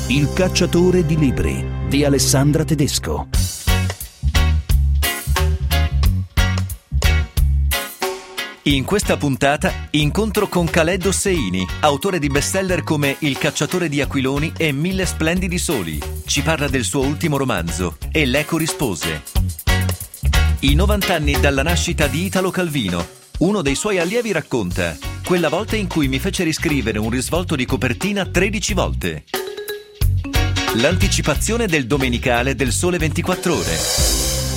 Il cacciatore di libri di Alessandra Tedesco. In questa puntata incontro con Khaled Hosseini, autore di bestseller come Il cacciatore di aquiloni e 1000 splendidi soli. Ci parla del suo ultimo romanzo, E l'eco rispose. I 90 anni dalla nascita di Italo Calvino. Uno dei suoi allievi racconta: quella volta in cui mi fece riscrivere un risvolto di copertina 13 volte. L'anticipazione del domenicale del Sole 24 Ore.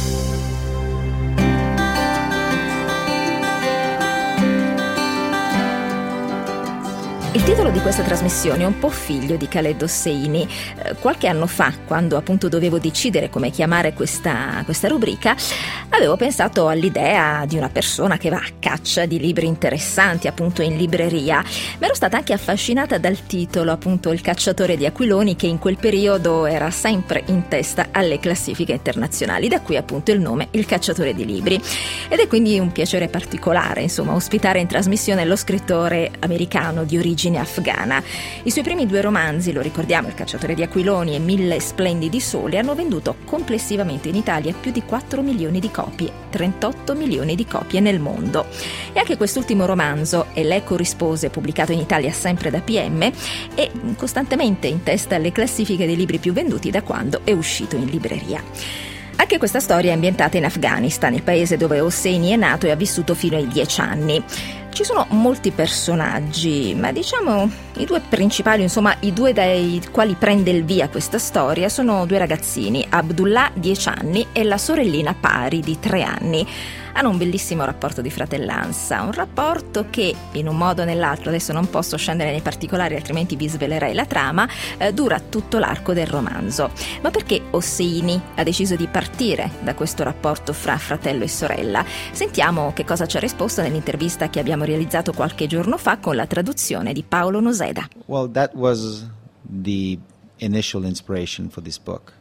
Il titolo di questa trasmissione è un po' figlio di Khaled Hosseini. Qualche anno fa, quando appunto dovevo decidere come chiamare questa rubrica, avevo pensato all'idea di una persona che va a caccia di libri interessanti appunto in libreria. Ma ero stata anche affascinata dal titolo, appunto Il cacciatore di aquiloni, che in quel periodo era sempre in testa alle classifiche internazionali, da qui appunto il nome Il cacciatore di libri. Ed è quindi un piacere particolare, insomma, ospitare in trasmissione lo scrittore americano di origine afghana. I suoi primi 2 romanzi, lo ricordiamo, Il cacciatore di aquiloni e 1000 splendidi soli, hanno venduto complessivamente in Italia più di 4 milioni di copie, 38 milioni di copie nel mondo. E anche quest'ultimo romanzo, E l'eco rispose, pubblicato in Italia sempre da PM, è costantemente in testa alle classifiche dei libri più venduti da quando è uscito in libreria. Anche questa storia è ambientata in Afghanistan, il paese dove Hosseini è nato e ha vissuto fino ai 10 anni. Ci sono molti personaggi, ma diciamo i 2 principali, insomma i 2 dai quali prende il via questa storia, sono 2 ragazzini, Abdullah 10 anni e la sorellina Pari di 3 anni. Hanno un bellissimo rapporto di fratellanza, un rapporto che in un modo o nell'altro, adesso non posso scendere nei particolari altrimenti vi svelerei la trama, dura tutto l'arco del romanzo. Ma perché Hosseini ha deciso di partire da questo rapporto fra fratello e sorella? Sentiamo che cosa ci ha risposto nell'intervista che abbiamo realizzato qualche giorno fa con la traduzione di Paolo Noseda. Well, that was the initial inspiration for this book.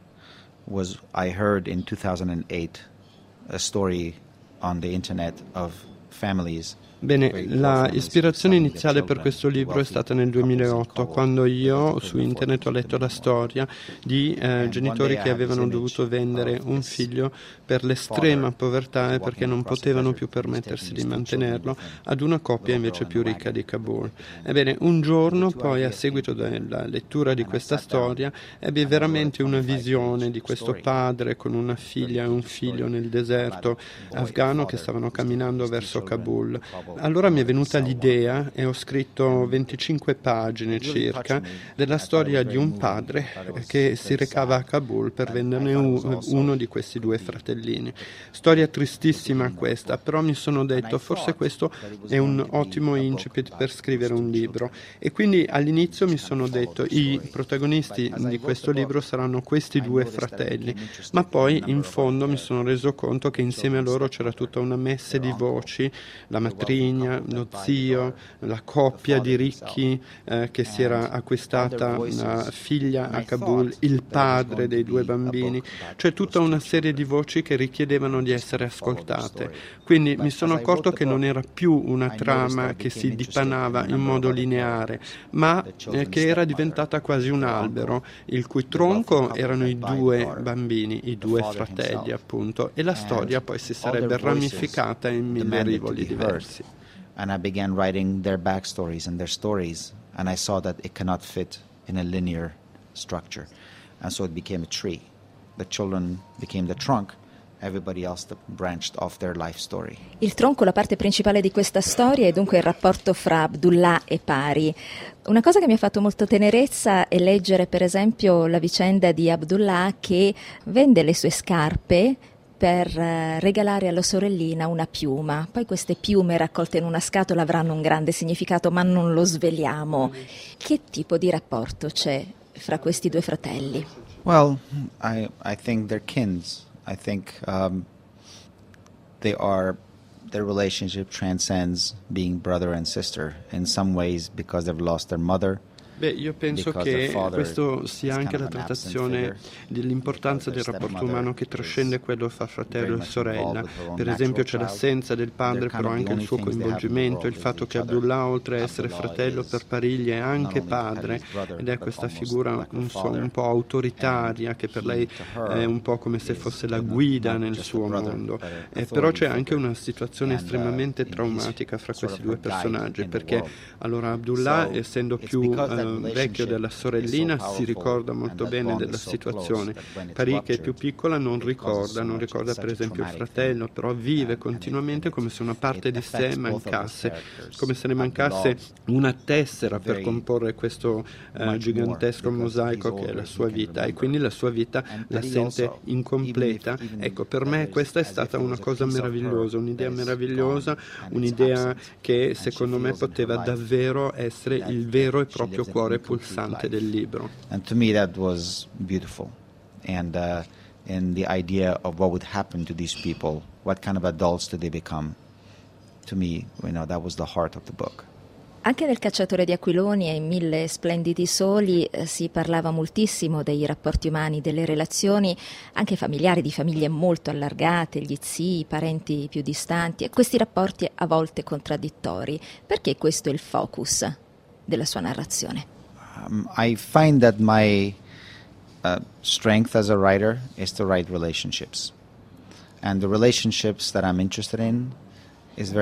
I heard in 2008 a story on the internet of families. Bene, la ispirazione iniziale per questo libro è stata nel 2008, quando io su internet ho letto la storia di genitori che avevano dovuto vendere un figlio per l'estrema povertà e perché non potevano più permettersi di mantenerlo ad una coppia invece più ricca di Kabul. Ebbene, un giorno poi, a seguito della lettura di questa storia, ebbi veramente una visione di questo padre con una figlia e un figlio nel deserto afghano che stavano camminando verso Kabul. Allora mi è venuta l'idea e ho scritto 25 pagine circa della storia di un padre che si recava a Kabul per venderne uno di questi 2 fratellini. Storia tristissima questa, però mi sono detto forse questo è un ottimo incipit per scrivere un libro, e quindi all'inizio mi sono detto i protagonisti di questo libro saranno questi 2 fratelli, ma poi in fondo mi sono reso conto che insieme a loro c'era tutta una messe di voci, la matrigna, lo zio, la coppia di ricchi che si era acquistata una figlia a Kabul, il padre dei 2 bambini, cioè tutta una serie di voci che richiedevano di essere ascoltate. Quindi mi sono accorto che non era più una trama che si dipanava in modo lineare, ma che era diventata quasi un albero, il cui tronco erano i 2 bambini, i 2 fratelli appunto, e la storia poi si sarebbe ramificata in 1000 rivoli diversi. And I began writing their backstories and their stories, and I saw that it cannot fit in a linear structure, and so it became a tree. The children became the trunk, everybody else branched off their life story. Il tronco, la parte principale di questa storia, è dunque il rapporto fra Abdullah e Pari. Una cosa che mi ha fatto molto tenerezza è leggere per esempio la vicenda di Abdullah che vende le sue scarpe per regalare alla sorellina una piuma. Poi queste piume raccolte in una scatola avranno un grande significato, ma non lo sveliamo. Che tipo di rapporto c'è fra questi 2 fratelli? Well, I think they're kins. I think their relationship transcends being brother and sister in some ways because they've lost their mother. Beh, io penso che questo sia anche la trattazione dell'importanza del rapporto umano che trascende quello fra fratello e sorella. Per esempio c'è l'assenza del padre, però anche il suo coinvolgimento, il fatto che Abdullah, oltre a essere fratello per Parigli, è anche padre, ed è questa figura un po' autoritaria che per lei è un po' come se fosse la guida nel suo mondo. Però c'è anche una situazione estremamente traumatica fra questi due personaggi, perché allora Abdullah, essendo più vecchio della sorellina, si ricorda molto bene della situazione. Paris, che è più piccola, non ricorda per esempio il fratello, però vive continuamente come se una parte di sé mancasse, come se ne mancasse una tessera per comporre questo gigantesco mosaico che è la sua vita, e quindi la sua vita la sente incompleta. Ecco, per me questa è stata una cosa meravigliosa, un'idea meravigliosa, un'idea che secondo me poteva davvero essere il vero e proprio cuore pulsante del libro. And to me that was beautiful. And in the idea of what would happen to these people, what kind of adults did they become? To me, that was the heart of the book. Anche nel Cacciatore di aquiloni e in Mille splendidi soli si parlava moltissimo dei rapporti umani, delle relazioni anche familiari, di famiglie molto allargate, gli zii, i parenti più distanti, e questi rapporti a volte contraddittori. Perché questo è il focus della sua narrazione? I find that my strength as a writer is to write relationships, and the relationships that I'm interested in is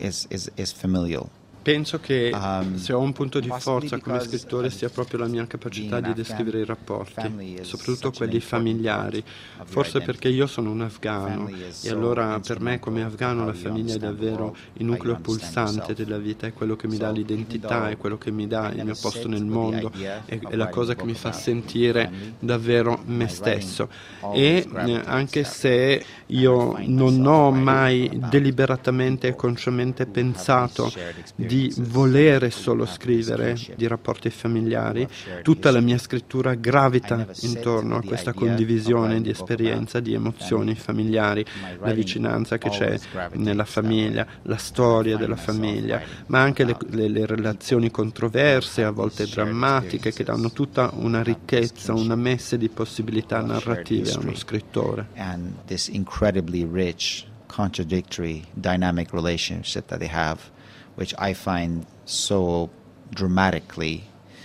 familial. Penso che se ho un punto di forza come scrittore sia proprio la mia capacità di descrivere i rapporti, soprattutto quelli familiari, forse perché io sono un afghano e allora per me come afghano la famiglia è davvero il nucleo pulsante della vita, è quello che mi dà l'identità, è quello che mi dà il mio posto nel mondo, è la cosa che mi fa sentire davvero me stesso. E anche se io non ho mai deliberatamente e consciamente pensato di volere solo scrivere di rapporti familiari, tutta la mia scrittura gravita intorno a questa condivisione di esperienza, di emozioni familiari, la vicinanza che c'è nella famiglia, la storia della famiglia, ma anche le relazioni controverse, a volte drammatiche, che danno tutta una ricchezza, una messe di possibilità narrative a uno scrittore. And this incredibly rich, contradictory, dynamic relationship that they have, which I find so dramatically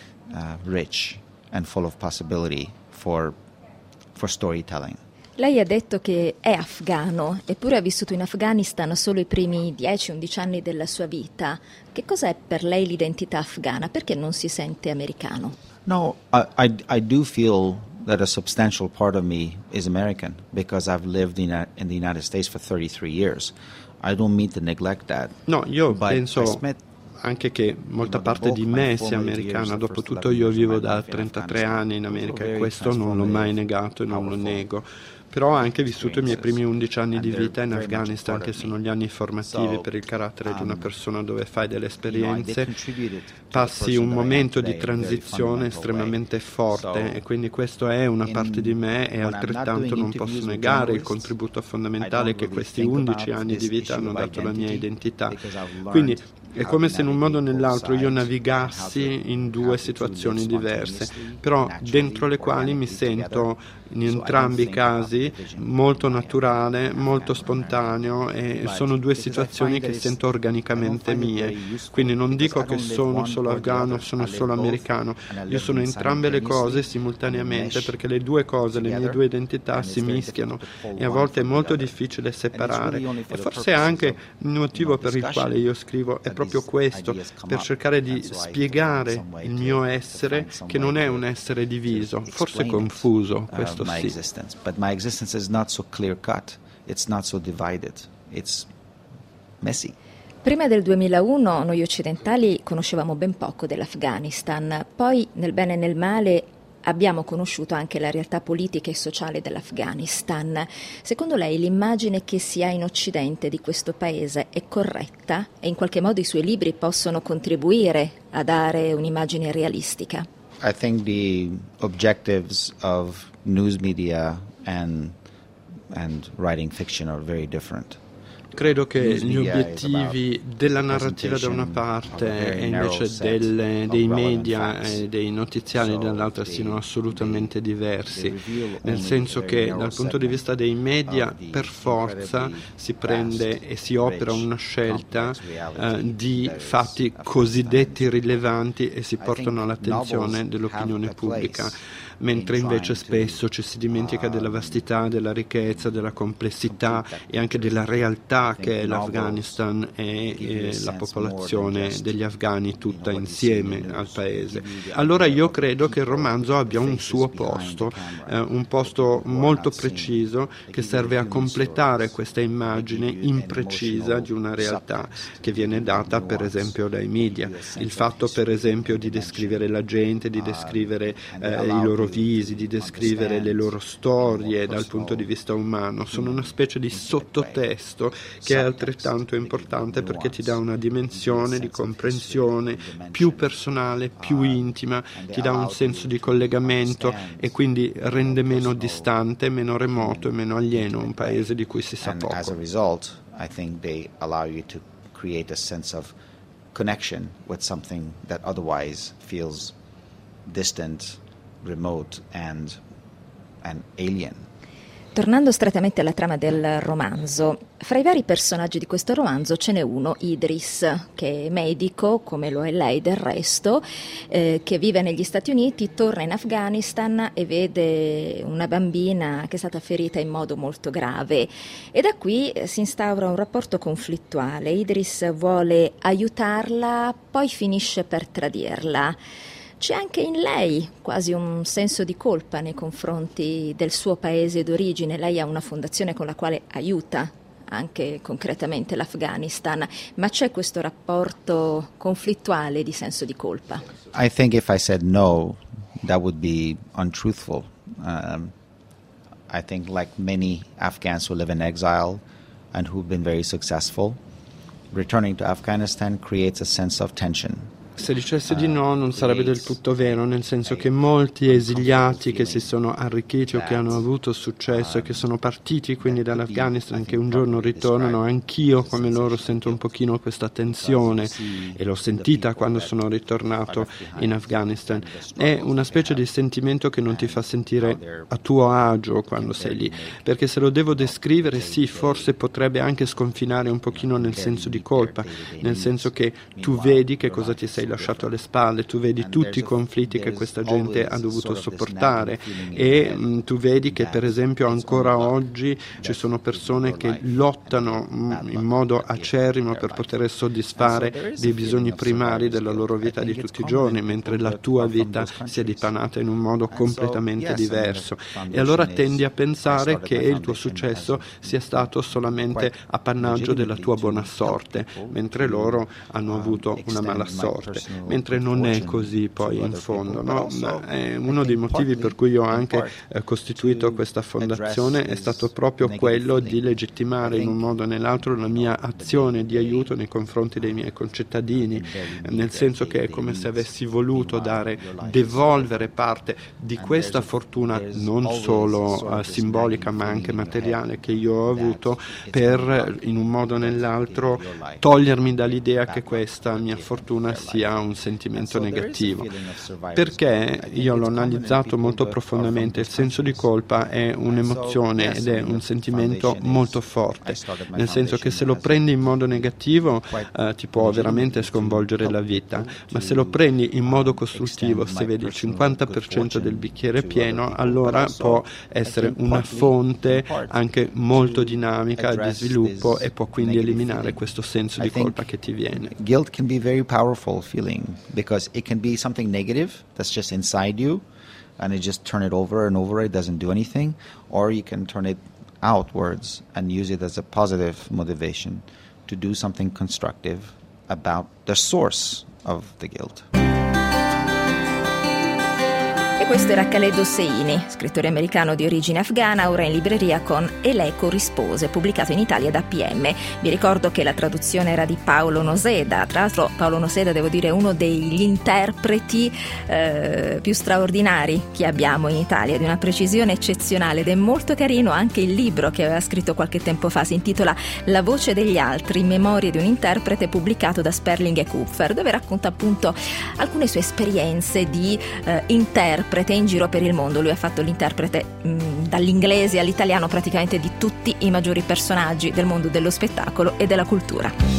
rich and full of possibility for storytelling. Lei ha detto che è afghano, eppure ha vissuto in Afghanistan solo i primi 10-11 anni della sua vita. Che cos'è per lei l'identità afghana? Perché non si sente americano? No, I do feel that a substantial part of me is American because I've lived in the United States for 33 years. I don't mean to neglect that. No, io penso anche che molta parte di me sia americana. Dopotutto io vivo da 33 anni in America e questo non l'ho mai negato e non lo nego. Però ho anche vissuto i miei primi 11 anni di vita in Afghanistan, che sono gli anni formativi per il carattere di una persona, dove fai delle esperienze, passi un momento di transizione estremamente forte, e quindi questo è una parte di me, e altrettanto non posso negare il contributo fondamentale che questi 11 anni di vita hanno dato alla mia identità. Quindi è come se in un modo o nell'altro io navigassi in due situazioni diverse, però dentro le quali mi sento in entrambi i casi molto naturale, molto spontaneo, e sono due situazioni che sento organicamente mie. Quindi non dico che sono solo afghano, sono solo americano, io sono entrambe le cose simultaneamente, perché le due cose, le mie due identità si mischiano e a volte è molto difficile separare, e forse anche il motivo per il quale io scrivo è proprio questo, per cercare di spiegare il mio essere, che non è un essere diviso, forse confuso, questo my sì. existence, but my existence is not so clear cut, it's not so divided, it's messy. Prima del 2001 noi occidentali conoscevamo ben poco dell'Afghanistan, poi nel bene e nel male abbiamo conosciuto anche la realtà politica e sociale dell'Afghanistan. Secondo lei l'immagine che si ha in Occidente di questo paese è corretta e in qualche modo i suoi libri possono contribuire a dare un'immagine realistica? I think the objectives of news media and writing fiction are very different. Credo che gli obiettivi della narrativa da una parte e invece dei media e dei notiziari dall'altra siano assolutamente diversi, nel senso che dal punto di vista dei media per forza si prende e si opera una scelta di fatti cosiddetti rilevanti e si portano all'attenzione dell'opinione pubblica, mentre invece spesso ci si dimentica della vastità, della ricchezza, della complessità e anche della realtà che è l'Afghanistan e la popolazione degli afghani tutta insieme al paese. Allora io credo che il romanzo abbia un suo posto, un posto molto preciso che serve a completare questa immagine imprecisa di una realtà che viene data per esempio dai media. Il fatto per esempio di descrivere la gente, di descrivere i loro visi, di descrivere le loro storie dal punto di vista umano, sono una specie di sottotesto che è altrettanto importante perché ti dà una dimensione di comprensione più personale, più intima, ti dà un senso di collegamento e quindi rende meno distante, meno remoto e meno alieno un paese di cui si sa poco. As a result, I think they allow you to create a sense of connection with something that otherwise feels distant, remote and alien. Tornando strettamente alla trama del romanzo, fra i vari personaggi di questo romanzo ce n'è uno, Idris, che è medico, come lo è lei del resto, che vive negli Stati Uniti, torna in Afghanistan e vede una bambina che è stata ferita in modo molto grave e da qui si instaura un rapporto conflittuale. Idris vuole aiutarla, poi finisce per tradirla. C'è anche in lei quasi un senso di colpa nei confronti del suo paese d'origine. Lei ha una fondazione con la quale aiuta anche concretamente l'Afghanistan, ma c'è questo rapporto conflittuale di senso di colpa. I think if I said no, that would be untruthful. I think like many Afghans who live in exile and who've been very successful, returning to Afghanistan creates a sense of tension. Se dicessi di no non sarebbe del tutto vero, nel senso che molti esiliati che si sono arricchiti o che hanno avuto successo e che sono partiti quindi dall'Afghanistan, che un giorno ritornano, anch'io come loro sento un pochino questa tensione e l'ho sentita quando sono ritornato in Afghanistan. È una specie di sentimento che non ti fa sentire a tuo agio quando sei lì, perché se lo devo descrivere sì, forse potrebbe anche sconfinare un pochino nel senso di colpa, nel senso che tu vedi che cosa ti sei lasciato alle spalle, tu vedi tutti i conflitti che questa gente ha dovuto sopportare e tu vedi che per esempio ancora oggi ci sono persone che lottano in modo acerrimo per poter soddisfare dei bisogni primari della loro vita di tutti i giorni, mentre la tua vita si è dipanata in un modo completamente diverso e allora tendi a pensare che il tuo successo sia stato solamente appannaggio della tua buona sorte, mentre loro hanno avuto una mala sorte. Mentre non è così poi in fondo, no? È uno dei motivi per cui io ho anche costituito questa fondazione è stato proprio quello di legittimare in un modo o nell'altro la mia azione di aiuto nei confronti dei miei concittadini, nel senso che è come se avessi voluto devolvere parte di questa fortuna non solo simbolica ma anche materiale che io ho avuto per in un modo o nell'altro togliermi dall'idea che questa mia fortuna sia un sentimento negativo, perché io l'ho analizzato molto profondamente. Il senso di colpa è un'emozione ed è un sentimento molto forte, nel senso che se lo prendi in modo negativo ti può veramente sconvolgere la vita, ma se lo prendi in modo costruttivo, se vedi il 50% del bicchiere pieno, allora può essere una fonte anche molto dinamica di sviluppo e può quindi eliminare questo senso di colpa che ti viene. Guilt can be very powerful feeling because it can be something negative that's just inside you and you just turn it over and over, it doesn't do anything, or you can turn it outwards and use it as a positive motivation to do something constructive about the source of the guilt. E questo era Khaled Hosseini, scrittore americano di origine afghana, ora in libreria con E l'eco rispose, pubblicato in Italia da PM. Vi ricordo che la traduzione era di Paolo Noseda. Tra l'altro Paolo Noseda, devo dire, è uno degli interpreti più straordinari che abbiamo in Italia, di una precisione eccezionale, ed è molto carino anche il libro che aveva scritto qualche tempo fa. Si intitola La voce degli altri, memorie di un interprete, pubblicato da Sperling e Kupfer, dove racconta appunto alcune sue esperienze di interprete in giro per il mondo. Lui ha fatto l'interprete dall'inglese all'italiano praticamente di tutti i maggiori personaggi del mondo dello spettacolo e della cultura.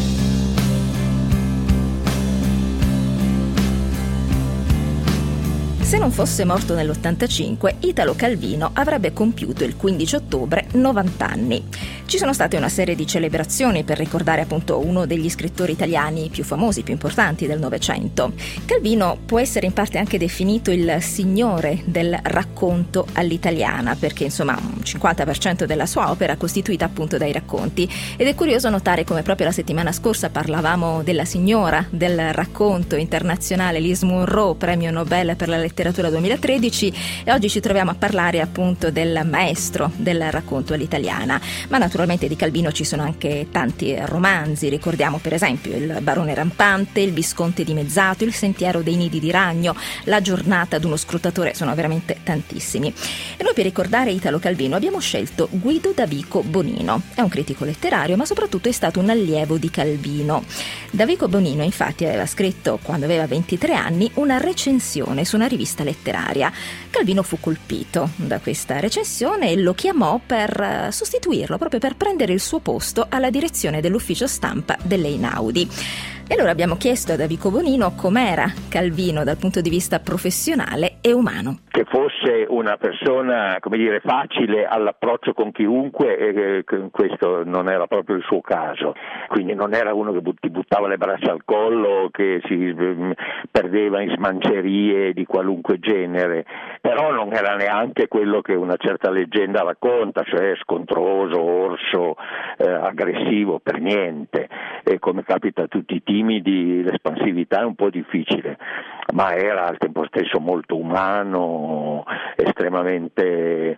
Se non fosse morto nell'85, Italo Calvino avrebbe compiuto il 15 ottobre 90 anni. Ci sono state una serie di celebrazioni per ricordare appunto uno degli scrittori italiani più famosi, più importanti del Novecento. Calvino può essere in parte anche definito il signore del racconto all'italiana, perché insomma un 50% della sua opera è costituita appunto dai racconti, ed è curioso notare come proprio la settimana scorsa parlavamo della signora del racconto internazionale Liz Munro, premio Nobel per la letteratura 2013, e oggi ci troviamo a parlare appunto del maestro del racconto all'italiana. Ma naturalmente di Calvino ci sono anche tanti romanzi. Ricordiamo per esempio Il barone rampante, Il visconte dimezzato, Il sentiero dei nidi di ragno, La giornata d'uno scrutatore. Sono veramente tantissimi. E noi per ricordare Italo Calvino abbiamo scelto Guido Davico Bonino. È un critico letterario, ma soprattutto è stato un allievo di Calvino. Davico Bonino infatti aveva scritto, quando aveva 23 anni, una recensione su una rivista letteraria. Calvino fu colpito da questa recensione e lo chiamò per sostituirlo, proprio per prendere il suo posto alla direzione dell'ufficio stampa dell'Einaudi. E allora abbiamo chiesto a Davico Bonino com'era Calvino dal punto di vista professionale e umano. Che fosse una persona, come dire, facile all'approccio con chiunque, questo non era proprio il suo caso. Quindi non era uno che ti buttava le braccia al collo, che si perdeva in smancerie di qualunque genere, però non era neanche quello che una certa leggenda racconta, cioè scontroso, orso, aggressivo, per niente. E come capita a tutti i timidi, l'espansività è un po' difficile, ma era al tempo stesso molto umano, estremamente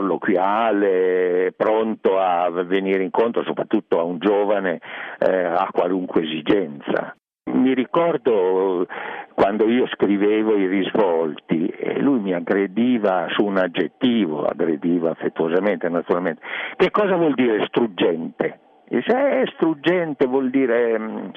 colloquiale, pronto a venire incontro soprattutto a un giovane a qualunque esigenza. Mi ricordo quando io scrivevo i risvolti e lui mi aggrediva su un aggettivo, aggrediva affettuosamente naturalmente. Che cosa vuol dire struggente? Dice, struggente vuol dire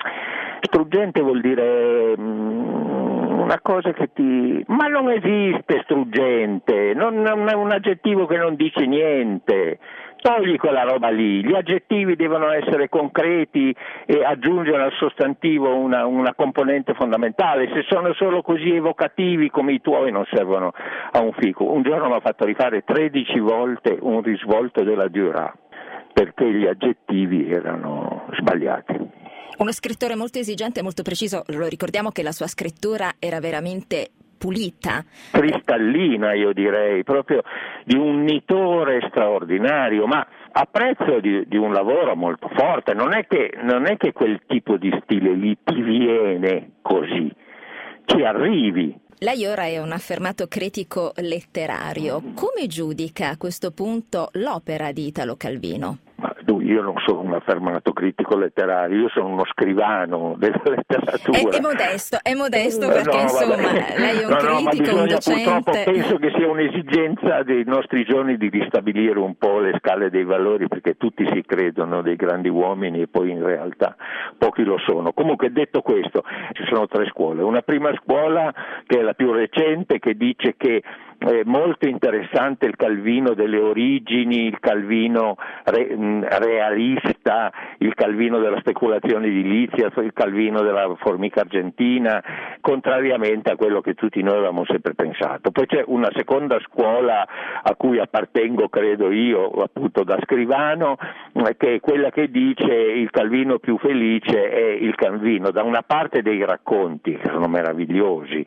una cosa che ti... Ma non esiste struggente, non è un aggettivo che non dice niente. Togli quella roba lì, gli aggettivi devono essere concreti e aggiungere al sostantivo una componente fondamentale. Se sono solo così evocativi come i tuoi non servono a un fico. Un giorno mi ha fatto rifare 13 volte un risvolto della Duras, perché gli aggettivi erano sbagliati. Uno scrittore molto esigente e molto preciso. Lo ricordiamo che la sua scrittura era veramente pulita, cristallina, io direi, proprio di un nitore straordinario, ma a prezzo di un lavoro molto forte. Non è che quel tipo di stile lì ti viene così, ci arrivi. Lei ora è un affermato critico letterario. Come giudica a questo punto l'opera di Italo Calvino? Ma io non sono un affermato critico letterario, io sono uno scrivano della letteratura. È modesto perché insomma lei è un critico, un docente. Purtroppo penso che sia un'esigenza dei nostri giorni di ristabilire un po' le scale dei valori, perché tutti si credono dei grandi uomini e poi in realtà pochi lo sono. Comunque, detto questo, ci sono 3 scuole. Una prima scuola, che è la più recente, che dice che è molto interessante il Calvino delle origini, il Calvino realista, il Calvino della speculazione edilizia, il Calvino della formica argentina, contrariamente a quello che tutti noi avevamo sempre pensato. Poi c'è una seconda scuola a cui appartengo, credo io, appunto da scrivano, che è quella che dice il Calvino più felice è il Calvino da una parte dei racconti, che sono meravigliosi,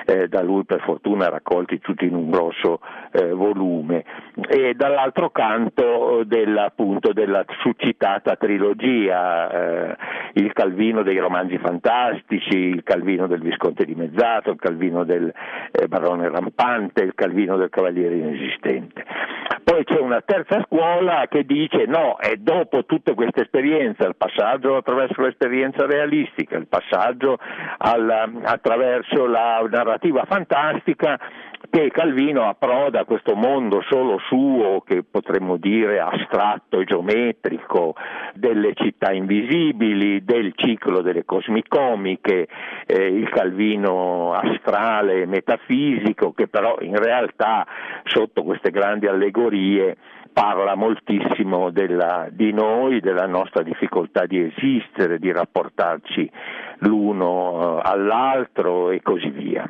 da lui per fortuna raccolti tutti in un grosso volume, e dall'altro canto appunto della succitata trilogia, il Calvino dei romanzi fantastici, il Calvino del Visconte dimezzato, il Calvino del Barone rampante, il Calvino del Cavaliere inesistente. Poi c'è una terza scuola che dice no, è dopo tutta questa esperienza, il passaggio attraverso l'esperienza realistica, il passaggio attraverso la narrativa fantastica, che Calvino approda a questo mondo solo suo, che potremmo dire astratto e geometrico, delle città invisibili, del ciclo delle cosmicomiche, il Calvino astrale e metafisico, che però in realtà sotto queste grandi allegorie parla moltissimo di noi, della nostra difficoltà di esistere, di rapportarci l'uno all'altro e così via.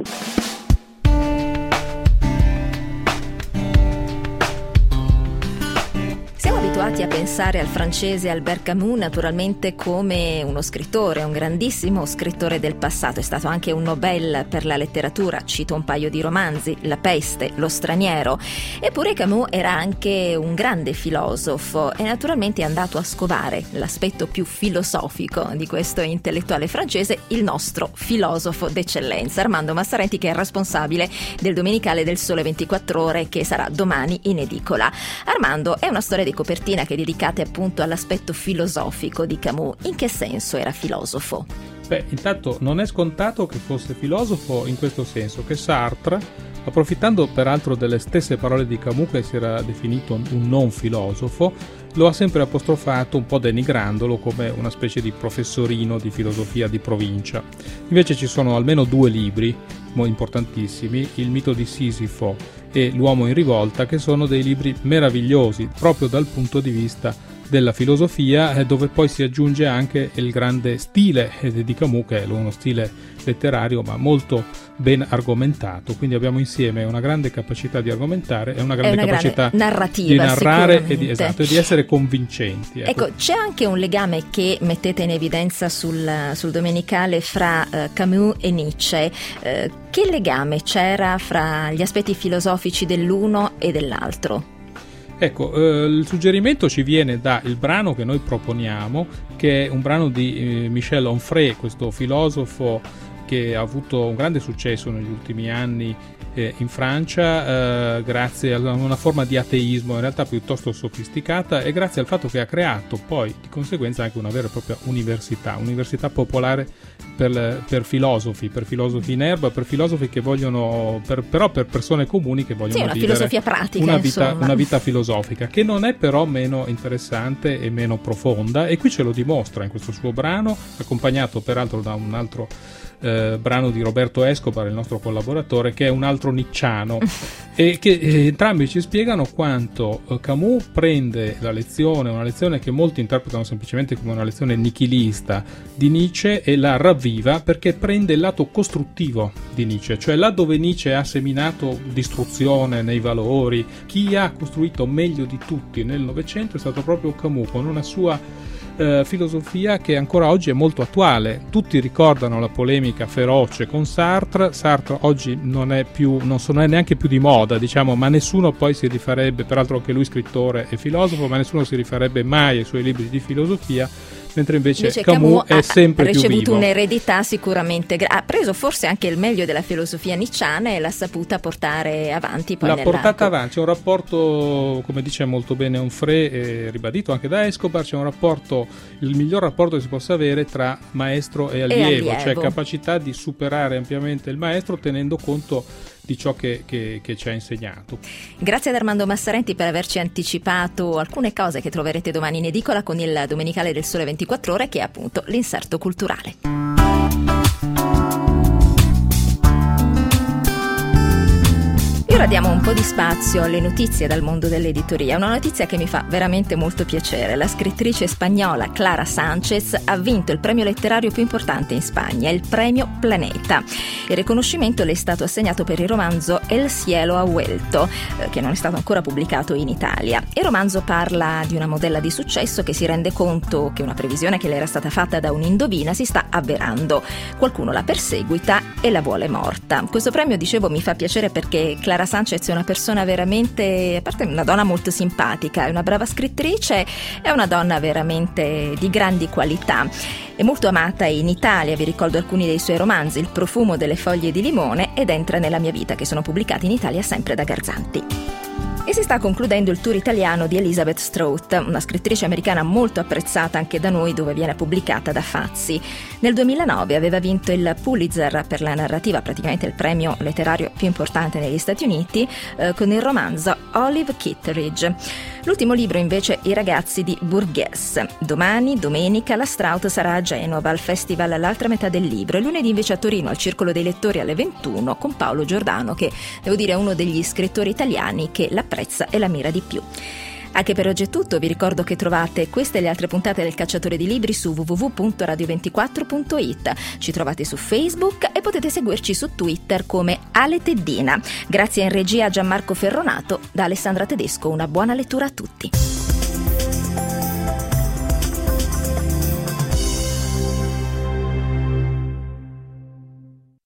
Siamo abituati a pensare al francese Albert Camus naturalmente come uno scrittore, un grandissimo scrittore del passato. È stato anche un Nobel per la letteratura, cito un paio di romanzi, La peste, Lo straniero. Eppure Camus era anche un grande filosofo e naturalmente è andato a scovare l'aspetto più filosofico di questo intellettuale francese, il nostro filosofo d'eccellenza, Armando Massarenti, che è responsabile del Domenicale del Sole 24 Ore, che sarà domani in edicola. Armando, è una storia di copertina che è dedicata appunto all'aspetto filosofico di Camus. In che senso era filosofo? Intanto non è scontato che fosse filosofo in questo senso, che Sartre, approfittando peraltro delle stesse parole di Camus, che si era definito un non filosofo, lo ha sempre apostrofato un po' denigrandolo come una specie di professorino di filosofia di provincia. Invece ci sono almeno 2 libri importantissimi, Il mito di Sisifo e L'uomo in rivolta, che sono dei libri meravigliosi proprio dal punto di vista della filosofia, dove poi si aggiunge anche il grande stile di Camus, che è uno stile letterario ma molto ben argomentato. Quindi abbiamo insieme una grande capacità di argomentare e una grande capacità narrativa, di narrare e di essere convincenti. Ecco, c'è anche un legame che mettete in evidenza sul Domenicale fra Camus e Nietzsche. Che legame c'era fra gli aspetti filosofici dell'uno e dell'altro? Ecco, il suggerimento ci viene dal brano che noi proponiamo, che è un brano di Michel Onfray, questo filosofo che ha avuto un grande successo negli ultimi anni in Francia, grazie a una forma di ateismo in realtà piuttosto sofisticata, e grazie al fatto che ha creato poi di conseguenza anche una vera e propria università popolare per filosofi in erba, per filosofi che vogliono, però per persone comuni che vogliono una vivere filosofia pratica, una vita filosofica, che non è però meno interessante e meno profonda, e qui ce lo dimostra in questo suo brano, accompagnato peraltro da un altro brano di Roberto Escobar, il nostro collaboratore, che è un altro nicciano, e che entrambi ci spiegano quanto Camus prende una lezione che molti interpretano semplicemente come una lezione nichilista di Nietzsche, e la ravviva perché prende il lato costruttivo di Nietzsche, cioè là dove Nietzsche ha seminato distruzione nei valori, chi ha costruito meglio di tutti nel Novecento è stato proprio Camus, con una sua filosofia che ancora oggi è molto attuale. Tutti ricordano la polemica feroce con Sartre oggi non è neanche più di moda, diciamo, ma nessuno poi si rifarebbe, peraltro anche lui scrittore e filosofo, ma nessuno si rifarebbe mai ai suoi libri di filosofia, mentre invece Camus è sempre più vivo. Ha ricevuto un'eredità sicuramente, ha preso forse anche il meglio della filosofia nicciana e l'ha saputa portare avanti poi portata avanti. C'è un rapporto, come dice molto bene Onfray, ribadito anche da Escobar, c'è un rapporto, il miglior rapporto che si possa avere tra maestro e allievo, cioè capacità di superare ampiamente il maestro tenendo conto di ciò che ci ha insegnato. Grazie ad Armando Massarenti per averci anticipato alcune cose che troverete domani in edicola con il Domenicale del Sole 24 Ore, che è appunto l'inserto culturale. Ora diamo un po' di spazio alle notizie dal mondo dell'editoria. Una notizia che mi fa veramente molto piacere. La scrittrice spagnola Clara Sánchez ha vinto il premio letterario più importante in Spagna, il premio Planeta. Il riconoscimento le è stato assegnato per il romanzo El cielo ha vuelto, che non è stato ancora pubblicato in Italia. Il romanzo parla di una modella di successo che si rende conto che una previsione che le era stata fatta da un'indovina si sta avverando. Qualcuno la perseguita e la vuole morta. Questo premio, dicevo, mi fa piacere perché Clara Sanchez è una persona veramente, a parte una donna molto simpatica, è una brava scrittrice, è una donna veramente di grandi qualità. È molto amata in Italia, vi ricordo alcuni dei suoi romanzi, Il profumo delle foglie di limone ed Entra nella mia vita, che sono pubblicati in Italia sempre da Garzanti. E si sta concludendo il tour italiano di Elizabeth Strout, una scrittrice americana molto apprezzata anche da noi, dove viene pubblicata da Fazzi. Nel 2009 aveva vinto il Pulitzer per la narrativa, praticamente il premio letterario più importante negli Stati Uniti, con il romanzo Olive Kitteridge. L'ultimo libro invece I ragazzi di Bourges. Domani, domenica, la Strout sarà a Genova al festival L'altra metà del libro e lunedì invece a Torino al Circolo dei Lettori alle 21 con Paolo Giordano, che devo dire è uno degli scrittori italiani che l'apprezza e l'ammira di più. Anche per oggi è tutto, vi ricordo che trovate queste e le altre puntate del Cacciatore di Libri su www.radio24.it. Ci trovate su Facebook e potete seguirci su Twitter come Ale Teddina. Grazie in regia a Gianmarco Ferronato, da Alessandra Tedesco una buona lettura a tutti.